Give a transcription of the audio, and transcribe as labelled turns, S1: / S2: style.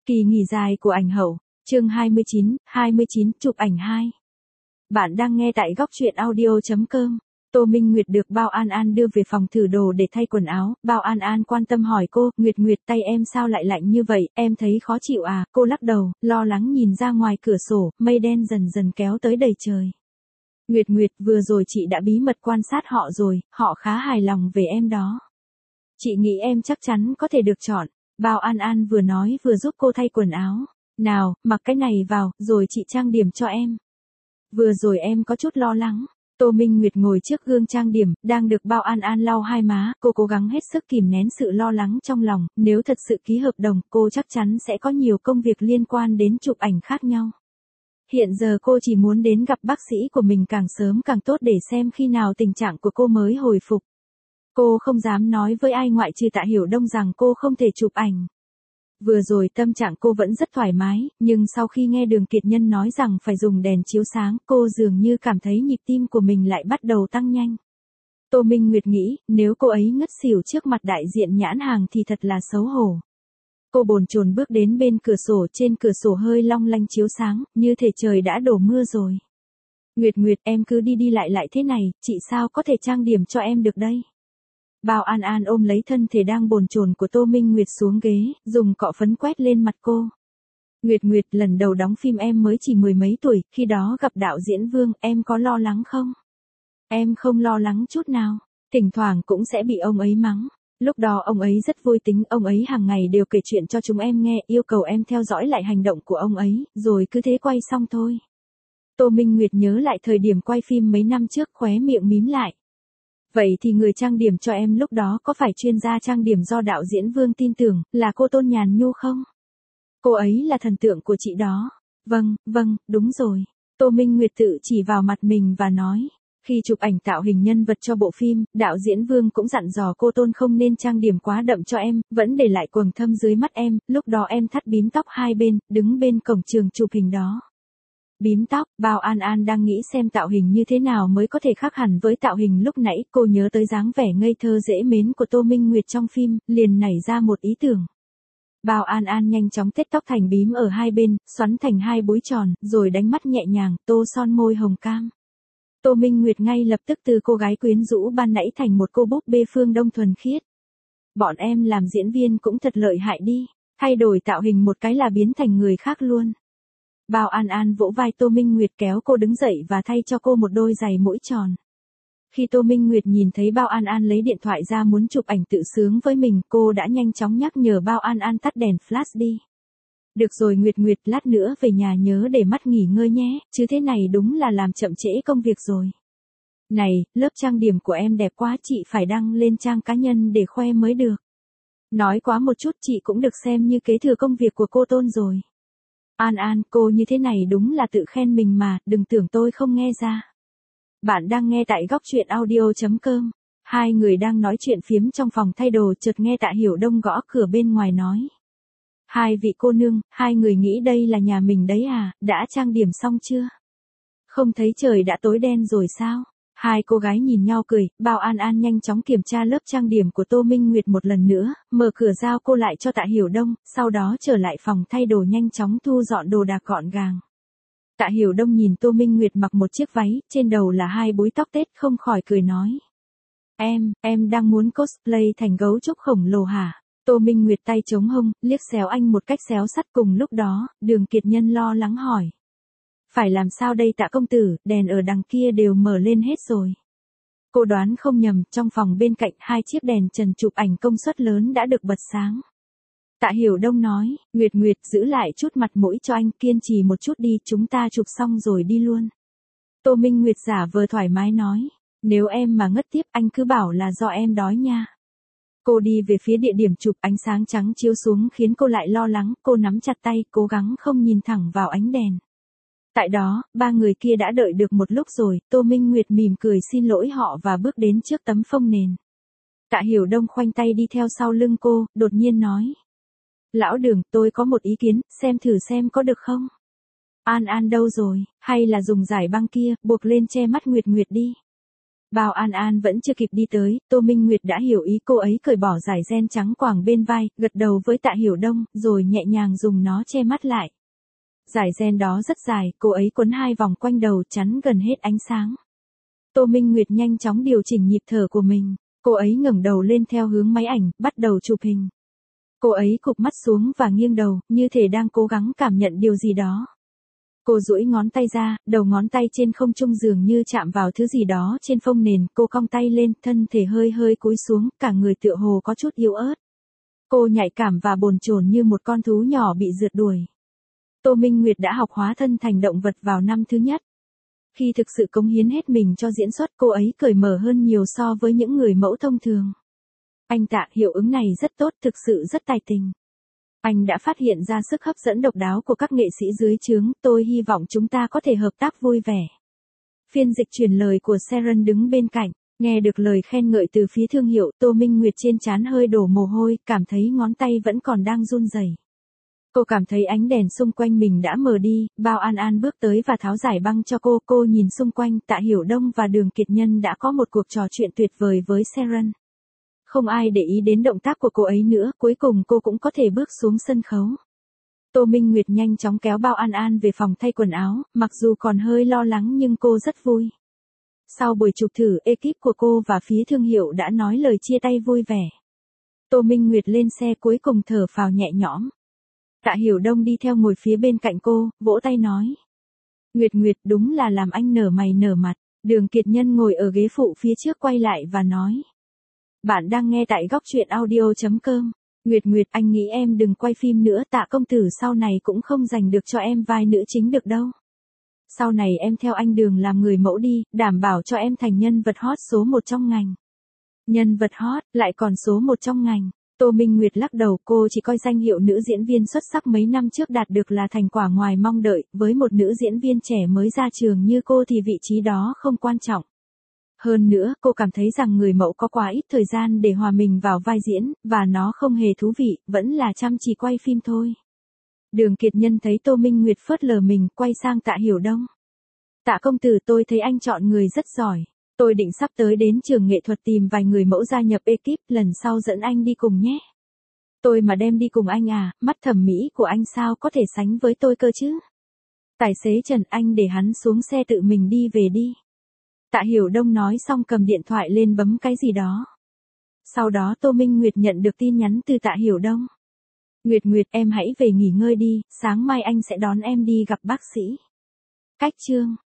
S1: Kỳ nghỉ dài của ảnh hậu, chương 29, chụp ảnh 2. Bạn đang nghe tại góc truyện audio.com. Tô Minh Nguyệt được Bao An An đưa về phòng thử đồ để thay quần áo, Bao An An quan tâm hỏi cô, Nguyệt tay em sao lại lạnh như vậy, em thấy khó chịu à, cô lắc đầu, lo lắng nhìn ra ngoài cửa sổ, mây đen dần dần kéo tới đầy trời. Nguyệt, vừa rồi chị đã bí mật quan sát họ rồi, họ khá hài lòng về em đó. Chị nghĩ em chắc chắn có thể được chọn. Bao An An vừa nói vừa giúp cô thay quần áo. Nào, mặc cái này vào, rồi chị trang điểm cho em. Vừa rồi em có chút lo lắng. Tô Minh Nguyệt ngồi trước gương trang điểm, đang được Bao An An lau hai má, cô cố gắng hết sức kìm nén sự lo lắng trong lòng, nếu thật sự ký hợp đồng, cô chắc chắn sẽ có nhiều công việc liên quan đến chụp ảnh khác nhau. Hiện giờ cô chỉ muốn đến gặp bác sĩ của mình càng sớm càng tốt để xem khi nào tình trạng của cô mới hồi phục. Cô không dám nói với ai ngoại trừ Tạ Hiểu Đông rằng cô không thể chụp ảnh. Vừa rồi tâm trạng cô vẫn rất thoải mái, nhưng sau khi nghe Đường Kiệt Nhân nói rằng phải dùng đèn chiếu sáng, cô dường như cảm thấy nhịp tim của mình lại bắt đầu tăng nhanh. Tô Minh Nguyệt nghĩ, nếu cô ấy ngất xỉu trước mặt đại diện nhãn hàng thì thật là xấu hổ. Cô bồn chồn bước đến bên cửa sổ, trên cửa sổ hơi long lanh chiếu sáng, như thể trời đã đổ mưa rồi. Nguyệt, em cứ đi lại thế này, chị sao có thể trang điểm cho em được đây? Bao An An ôm lấy thân thể đang bồn chồn của Tô Minh Nguyệt xuống ghế, dùng cọ phấn quét lên mặt cô. Nguyệt, lần đầu đóng phim em mới chỉ mười mấy tuổi, khi đó gặp đạo diễn Vương, em có lo lắng không? Em không lo lắng chút nào, thỉnh thoảng cũng sẽ bị ông ấy mắng. Lúc đó ông ấy rất vui tính, ông ấy hàng ngày đều kể chuyện cho chúng em nghe, yêu cầu em theo dõi lại hành động của ông ấy, rồi cứ thế quay xong thôi. Tô Minh Nguyệt nhớ lại thời điểm quay phim mấy năm trước, khóe miệng mím lại. Vậy thì người trang điểm cho em lúc đó có phải chuyên gia trang điểm do đạo diễn Vương tin tưởng, là cô Tôn Nhàn Nhu không? Cô ấy là thần tượng của chị đó. Vâng, đúng rồi. Tô Minh Nguyệt tự chỉ vào mặt mình và nói. Khi chụp ảnh tạo hình nhân vật cho bộ phim, đạo diễn Vương cũng dặn dò cô Tôn không nên trang điểm quá đậm cho em, vẫn để lại quầng thâm dưới mắt em, lúc đó em thắt bím tóc hai bên, đứng bên cổng trường chụp hình đó. Bím tóc, Bao An An đang nghĩ xem tạo hình như thế nào mới có thể khác hẳn với tạo hình lúc nãy, cô nhớ tới dáng vẻ ngây thơ dễ mến của Tô Minh Nguyệt trong phim, liền nảy ra một ý tưởng. Bao An An nhanh chóng tết tóc thành bím ở hai bên, xoắn thành hai búi tròn, rồi đánh mắt nhẹ nhàng, tô son môi hồng cam. Tô Minh Nguyệt ngay lập tức từ cô gái quyến rũ ban nãy thành một cô búp bê phương Đông thuần khiết. Bọn em làm diễn viên cũng thật lợi hại đi, thay đổi tạo hình một cái là biến thành người khác luôn. Bao An An vỗ vai Tô Minh Nguyệt kéo cô đứng dậy và thay cho cô một đôi giày mũi tròn. Khi Tô Minh Nguyệt nhìn thấy Bao An An lấy điện thoại ra muốn chụp ảnh tự sướng với mình, cô đã nhanh chóng nhắc nhở Bao An An tắt đèn flash đi. Được rồi Nguyệt, lát nữa về nhà nhớ để mắt nghỉ ngơi nhé, chứ thế này đúng là làm chậm trễ công việc rồi. Này, lớp trang điểm của em đẹp quá, chị phải đăng lên trang cá nhân để khoe mới được. Nói quá một chút, chị cũng được xem như kế thừa công việc của cô Tôn rồi. An, cô như thế này đúng là tự khen mình mà, đừng tưởng tôi không nghe ra. Bạn đang nghe tại góc truyện audio.com. Hai người đang nói chuyện phiếm trong phòng thay đồ, chợt nghe Tạ Hiểu Đông gõ cửa bên ngoài nói. Hai vị cô nương, hai người nghĩ đây là nhà mình đấy à, đã trang điểm xong chưa? Không thấy trời đã tối đen rồi sao? Hai cô gái nhìn nhau cười, Bao An An nhanh chóng kiểm tra lớp trang điểm của Tô Minh Nguyệt một lần nữa, mở cửa giao cô lại cho Tạ Hiểu Đông, sau đó trở lại phòng thay đồ nhanh chóng thu dọn đồ đạc gọn gàng. Tạ Hiểu Đông nhìn Tô Minh Nguyệt mặc một chiếc váy, trên đầu là hai búi tóc tết, không khỏi cười nói. Em đang muốn cosplay thành gấu trúc khổng lồ hả? Tô Minh Nguyệt tay chống hông, liếc xéo anh một cách xéo sắt. Cùng lúc đó, Đường Kiệt Nhân lo lắng hỏi. Phải làm sao đây Tạ công tử, đèn ở đằng kia đều mở lên hết rồi. Cô đoán không nhầm, trong phòng bên cạnh hai chiếc đèn trần chụp ảnh công suất lớn đã được bật sáng. Tạ Hiểu Đông nói, Nguyệt, giữ lại chút mặt mũi cho anh, kiên trì một chút đi, chúng ta chụp xong rồi đi luôn. Tô Minh Nguyệt giả vờ thoải mái nói, nếu em mà ngất tiếp anh cứ bảo là do em đói nha. Cô đi về phía địa điểm chụp, ánh sáng trắng chiếu xuống khiến cô lại lo lắng, cô nắm chặt tay, cố gắng không nhìn thẳng vào ánh đèn. Tại đó, ba người kia đã đợi được một lúc rồi, Tô Minh Nguyệt mỉm cười xin lỗi họ và bước đến trước tấm phông nền. Tạ Hiểu Đông khoanh tay đi theo sau lưng cô, đột nhiên nói. Lão Đường, tôi có một ý kiến, xem thử xem có được không? An đâu rồi, hay là dùng giải băng kia, buộc lên che mắt Nguyệt đi. Bao An An vẫn chưa kịp đi tới, Tô Minh Nguyệt đã hiểu ý cô ấy, cởi bỏ dải ren trắng quàng bên vai, gật đầu với Tạ Hiểu Đông, rồi nhẹ nhàng dùng nó che mắt lại. Dải ren đó rất dài, cô ấy quấn 2 vòng quanh đầu, chắn gần hết ánh sáng. Tô Minh Nguyệt nhanh chóng điều chỉnh nhịp thở của mình. Cô ấy ngẩng đầu lên theo hướng máy ảnh, bắt đầu chụp hình. Cô ấy cụp mắt xuống và nghiêng đầu, như thể đang cố gắng cảm nhận điều gì đó. Cô duỗi ngón tay ra, đầu ngón tay trên không trung dường như chạm vào thứ gì đó trên phông nền, cô cong tay lên, thân thể hơi hơi cúi xuống, cả người tựa hồ có chút yếu ớt. Cô nhạy cảm và bồn chồn như một con thú nhỏ bị rượt đuổi. Tô Minh Nguyệt đã học hóa thân thành động vật vào năm thứ nhất. Khi thực sự cống hiến hết mình cho diễn xuất, cô ấy cởi mở hơn nhiều so với những người mẫu thông thường. Anh Tạ, hiệu ứng này rất tốt, thực sự rất tài tình. Anh đã phát hiện ra sức hấp dẫn độc đáo của các nghệ sĩ dưới trướng, tôi hy vọng chúng ta có thể hợp tác vui vẻ. Phiên dịch truyền lời của Sharon đứng bên cạnh, nghe được lời khen ngợi từ phía thương hiệu, Tô Minh Nguyệt trên trán hơi đổ mồ hôi, cảm thấy ngón tay vẫn còn đang run rẩy. Cô cảm thấy ánh đèn xung quanh mình đã mờ đi, Bao An An bước tới và tháo giải băng cho cô nhìn xung quanh, Tạ Hiểu Đông và Đường Kiệt Nhân đã có một cuộc trò chuyện tuyệt vời với Sharon. Không ai để ý đến động tác của cô ấy nữa, cuối cùng cô cũng có thể bước xuống sân khấu. Tô Minh Nguyệt nhanh chóng kéo Bao An An về phòng thay quần áo, mặc dù còn hơi lo lắng nhưng cô rất vui. Sau buổi chụp thử, ekip của cô và phía thương hiệu đã nói lời chia tay vui vẻ. Tô Minh Nguyệt lên xe cuối cùng thở phào nhẹ nhõm. Tạ Hiểu Đông đi theo ngồi phía bên cạnh cô, vỗ tay nói. Nguyệt Nguyệt, đúng là làm anh nở mày nở mặt. Đường Kiệt Nhân ngồi ở ghế phụ phía trước quay lại và nói. Bạn đang nghe tại góc truyện audio.com. Nguyệt Nguyệt, anh nghĩ em đừng quay phim nữa, Tạ công tử sau này cũng không giành được cho em vai nữ chính được đâu. Sau này em theo anh Đường làm người mẫu đi, đảm bảo cho em thành nhân vật hot số 1 trong ngành. Nhân vật hot, lại còn số 1 trong ngành. Tô Minh Nguyệt lắc đầu, cô chỉ coi danh hiệu nữ diễn viên xuất sắc mấy năm trước đạt được là thành quả ngoài mong đợi, với một nữ diễn viên trẻ mới ra trường như cô thì vị trí đó không quan trọng. Hơn nữa, cô cảm thấy rằng người mẫu có quá ít thời gian để hòa mình vào vai diễn, và nó không hề thú vị, vẫn là chăm chỉ quay phim thôi. Đường Kiệt Nhân thấy Tô Minh Nguyệt phớt lờ mình, quay sang Tạ Hiểu Đông. Tạ công tử, tôi thấy anh chọn người rất giỏi. Tôi định sắp tới đến trường nghệ thuật tìm vài người mẫu gia nhập ekip, lần sau dẫn anh đi cùng nhé. Tôi mà đem đi cùng anh à, mắt thẩm mỹ của anh sao có thể sánh với tôi cơ chứ? Tài xế Trần, anh để hắn xuống xe tự mình đi về đi. Tạ Hiểu Đông nói xong cầm điện thoại lên bấm cái gì đó. Sau đó Tô Minh Nguyệt nhận được tin nhắn từ Tạ Hiểu Đông. Nguyệt Nguyệt, em hãy về nghỉ ngơi đi, sáng mai anh sẽ đón em đi gặp bác sĩ. Cách chương